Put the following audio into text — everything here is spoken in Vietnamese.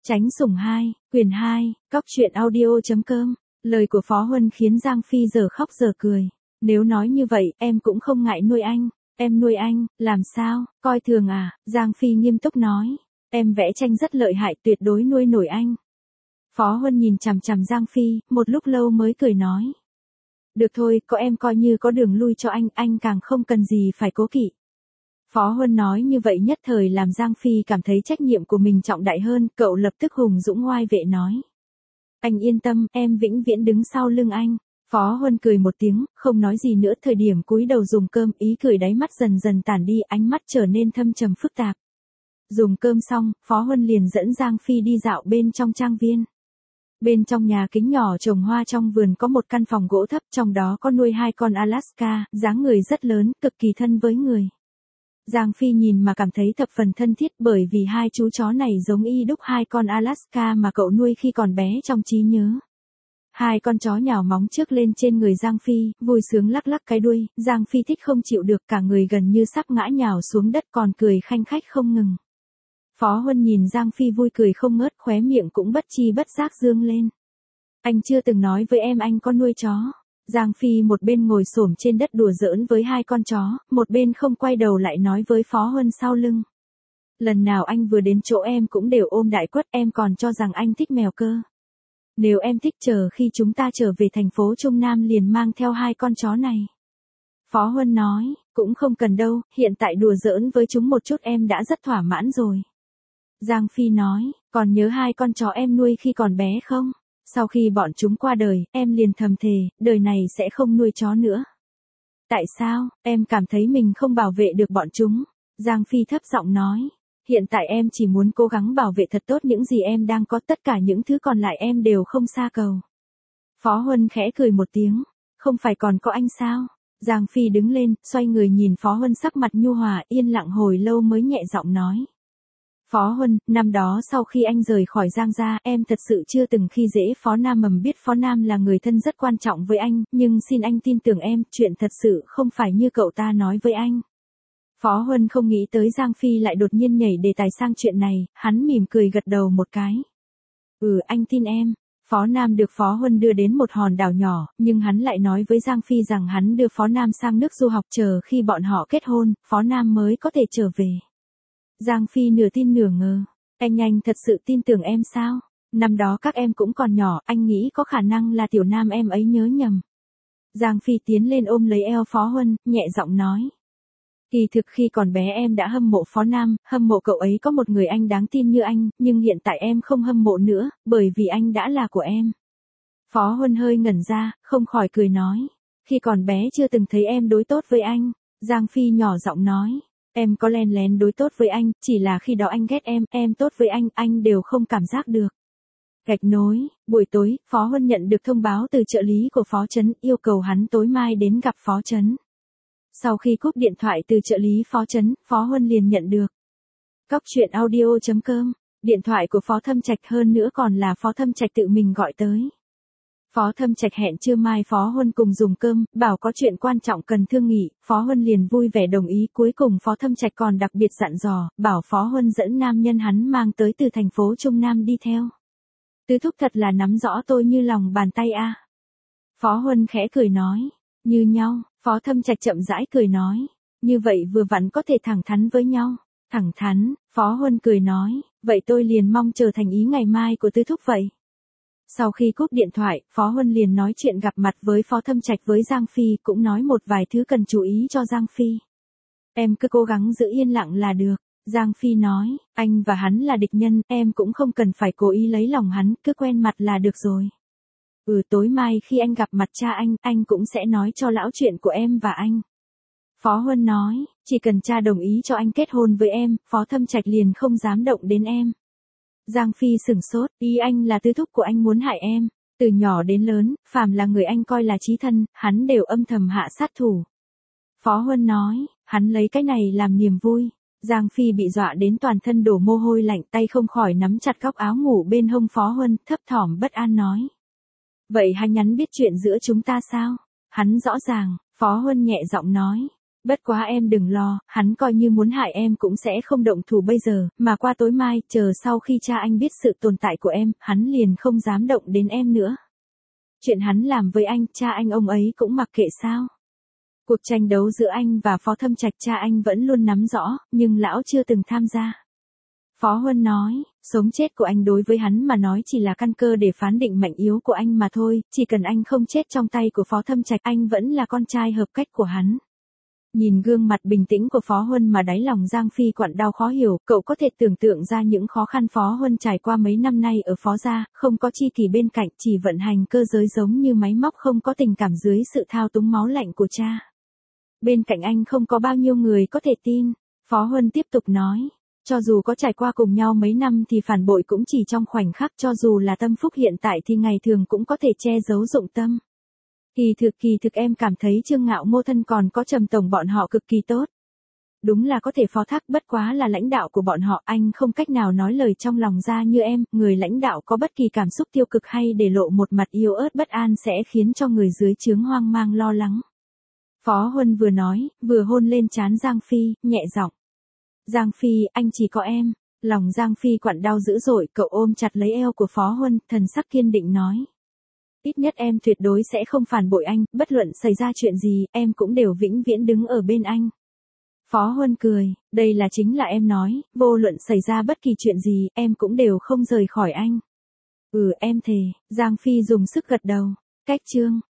Tránh sủng 2, quyển 2, cóc truyện audio.com. Lời của Phó Huân khiến Giang Phi giờ khóc giờ cười. Nếu nói như vậy, em cũng không ngại nuôi anh. Em nuôi anh, làm sao, coi thường à? Giang Phi nghiêm túc nói. Em vẽ tranh rất lợi hại, tuyệt đối nuôi nổi anh. Phó Huân nhìn chằm chằm Giang Phi, một lúc lâu mới cười nói. Được thôi, có em coi như có đường lui cho anh càng không cần gì phải cố kỵ. Phó Huân nói như vậy nhất thời làm Giang Phi cảm thấy trách nhiệm của mình trọng đại hơn, cậu lập tức hùng dũng oai vệ nói. Anh yên tâm, em vĩnh viễn đứng sau lưng anh. Phó Huân cười một tiếng, không nói gì nữa. Thời điểm cúi đầu dùng cơm, ý cười đáy mắt dần dần tản đi, ánh mắt trở nên thâm trầm phức tạp. Dùng cơm xong, Phó Huân liền dẫn Giang Phi đi dạo bên trong trang viên. Bên trong nhà kính nhỏ trồng hoa trong vườn có một căn phòng gỗ thấp, trong đó có nuôi 2 con Alaska, dáng người rất lớn, cực kỳ thân với người. Giang Phi nhìn mà cảm thấy thập phần thân thiết, bởi vì 2 chú chó này giống y đúc 2 con Alaska mà cậu nuôi khi còn bé trong trí nhớ. 2 con chó nhào móng trước lên trên người Giang Phi, vui sướng lắc lắc cái đuôi, Giang Phi thích không chịu được, cả người gần như sắp ngã nhào xuống đất còn cười khanh khách không ngừng. Phó Huân nhìn Giang Phi vui cười không ngớt, khóe miệng cũng bất chi bất giác dương lên. Anh chưa từng nói với em anh có nuôi chó. Giang Phi một bên ngồi xổm trên đất đùa giỡn với 2 con chó, một bên không quay đầu lại nói với Phó Huân sau lưng. Lần nào anh vừa đến chỗ em cũng đều ôm đại quất, em còn cho rằng anh thích mèo cơ. Nếu em thích, chờ khi chúng ta trở về thành phố Trung Nam liền mang theo 2 con chó này. Phó Huân nói, cũng không cần đâu, hiện tại đùa giỡn với chúng một chút em đã rất thỏa mãn rồi. Giang Phi nói, còn nhớ 2 con chó em nuôi khi còn bé không? Sau khi bọn chúng qua đời, em liền thầm thề, đời này sẽ không nuôi chó nữa. Tại sao, em cảm thấy mình không bảo vệ được bọn chúng? Giang Phi thấp giọng nói, hiện tại em chỉ muốn cố gắng bảo vệ thật tốt những gì em đang có, tất cả những thứ còn lại em đều không xa cầu. Phó Huân khẽ cười một tiếng, không phải còn có anh sao? Giang Phi đứng lên, xoay người nhìn Phó Huân, sắc mặt nhu hòa, yên lặng hồi lâu mới nhẹ giọng nói. Phó Huân, năm đó sau khi anh rời khỏi Giang gia, em thật sự chưa từng khi dễ Phó Nam Mầm, biết Phó Nam là người thân rất quan trọng với anh, nhưng xin anh tin tưởng em, chuyện thật sự không phải như cậu ta nói với anh. Phó Huân không nghĩ tới Giang Phi lại đột nhiên nhảy đề tài sang chuyện này, hắn mỉm cười gật đầu một cái. Anh tin em. Phó Nam được Phó Huân đưa đến một hòn đảo nhỏ, nhưng hắn lại nói với Giang Phi rằng hắn đưa Phó Nam sang nước du học, chờ khi bọn họ kết hôn, Phó Nam mới có thể trở về. Giang Phi nửa tin nửa ngờ. Anh thật sự tin tưởng em sao? Năm đó các em cũng còn nhỏ, anh nghĩ có khả năng là Tiểu Nam em ấy nhớ nhầm. Giang Phi tiến lên ôm lấy eo Phó Huân, nhẹ giọng nói. Kỳ thực khi còn bé em đã hâm mộ Phó Nam, hâm mộ cậu ấy có một người anh đáng tin như anh, nhưng hiện tại em không hâm mộ nữa, bởi vì anh đã là của em. Phó Huân hơi ngẩn ra, không khỏi cười nói. Khi còn bé chưa từng thấy em đối tốt với anh. Giang Phi nhỏ giọng nói. Em có len lén đối tốt với anh, chỉ là khi đó anh ghét em tốt với anh đều không cảm giác được. Gạch nối, buổi tối, Phó Huân nhận được thông báo từ trợ lý của Phó Trấn, yêu cầu hắn tối mai đến gặp Phó Trấn. Sau khi cúp điện thoại từ trợ lý Phó Trấn, Phó Huân liền nhận được. Cóc truyện audio.com, điện thoại của Phó Thâm Trạch, hơn nữa còn là Phó Thâm Trạch tự mình gọi tới. Phó Thâm Trạch hẹn trưa mai Phó Huân cùng dùng cơm, bảo có chuyện quan trọng cần thương nghị, Phó Huân liền vui vẻ đồng ý, cuối cùng Phó Thâm Trạch còn đặc biệt dặn dò, bảo Phó Huân dẫn nam nhân hắn mang tới từ thành phố Trung Nam đi theo. Tứ thúc thật là nắm rõ tôi như lòng bàn tay a. Phó Huân khẽ cười nói, như nhau, Phó Thâm Trạch chậm rãi cười nói, như vậy vừa vặn có thể thẳng thắn với nhau. Thẳng thắn, Phó Huân cười nói, vậy tôi liền mong chờ thành ý ngày mai của tứ thúc vậy. Sau khi cúp điện thoại, Phó Huân liền nói chuyện gặp mặt với Phó Thâm Trạch với Giang Phi, cũng nói một vài thứ cần chú ý cho Giang Phi. Em cứ cố gắng giữ yên lặng là được. Giang Phi nói, anh và hắn là địch nhân, em cũng không cần phải cố ý lấy lòng hắn, cứ quen mặt là được rồi. Tối mai khi anh gặp mặt cha anh cũng sẽ nói cho lão chuyện của em và anh. Phó Huân nói, chỉ cần cha đồng ý cho anh kết hôn với em, Phó Thâm Trạch liền không dám động đến em. Giang Phi sửng sốt, ý anh là tứ thúc của anh muốn hại em. Từ nhỏ đến lớn, phàm là người anh coi là chí thân, hắn đều âm thầm hạ sát thủ. Phó Huân nói, hắn lấy cái này làm niềm vui. Giang Phi bị dọa đến toàn thân đổ mồ hôi lạnh, tay không khỏi nắm chặt góc áo ngủ bên hông Phó Huân, thấp thỏm bất an nói. Vậy hắn nhắn biết chuyện giữa chúng ta sao? Hắn rõ ràng, Phó Huân nhẹ giọng nói. Bất quá em đừng lo, hắn coi như muốn hại em cũng sẽ không động thủ bây giờ, mà qua tối mai, chờ sau khi cha anh biết sự tồn tại của em, hắn liền không dám động đến em nữa. Chuyện hắn làm với anh, cha anh ông ấy cũng mặc kệ sao? Cuộc tranh đấu giữa anh và Phó Thâm Trạch cha anh vẫn luôn nắm rõ, nhưng lão chưa từng tham gia. Phó Huân nói, sống chết của anh đối với hắn mà nói chỉ là căn cơ để phán định mạnh yếu của anh mà thôi, chỉ cần anh không chết trong tay của Phó Thâm Trạch anh vẫn là con trai hợp cách của hắn. Nhìn gương mặt bình tĩnh của Phó Huân mà đáy lòng Giang Phi quặn đau khó hiểu, cậu có thể tưởng tượng ra những khó khăn Phó Huân trải qua mấy năm nay ở Phó gia, không có chi kỷ bên cạnh, chỉ vận hành cơ giới giống như máy móc không có tình cảm dưới sự thao túng máu lạnh của cha. Bên cạnh anh không có bao nhiêu người có thể tin, Phó Huân tiếp tục nói. Cho dù có trải qua cùng nhau mấy năm thì phản bội cũng chỉ trong khoảnh khắc, cho dù là tâm phúc hiện tại thì ngày thường cũng có thể che giấu dụng tâm. Kỳ thực em cảm thấy Trương Ngạo Mô Thân còn có Trầm Tổng bọn họ cực kỳ tốt. Đúng là có thể phó thác, bất quá là lãnh đạo của bọn họ, anh không cách nào nói lời trong lòng ra như em, người lãnh đạo có bất kỳ cảm xúc tiêu cực hay để lộ một mặt yếu ớt bất an sẽ khiến cho người dưới trướng hoang mang lo lắng. Phó Huân vừa nói, vừa hôn lên trán Giang Phi, nhẹ giọng. Giang Phi, anh chỉ có em. Lòng Giang Phi quặn đau dữ dội, cậu ôm chặt lấy eo của Phó Huân, thần sắc kiên định nói. Ít nhất em tuyệt đối sẽ không phản bội anh, bất luận xảy ra chuyện gì, em cũng đều vĩnh viễn đứng ở bên anh. Phó Huân cười, đây là chính là em nói, vô luận xảy ra bất kỳ chuyện gì, em cũng đều không rời khỏi anh. Em thề, Giang Phi dùng sức gật đầu. Cách chương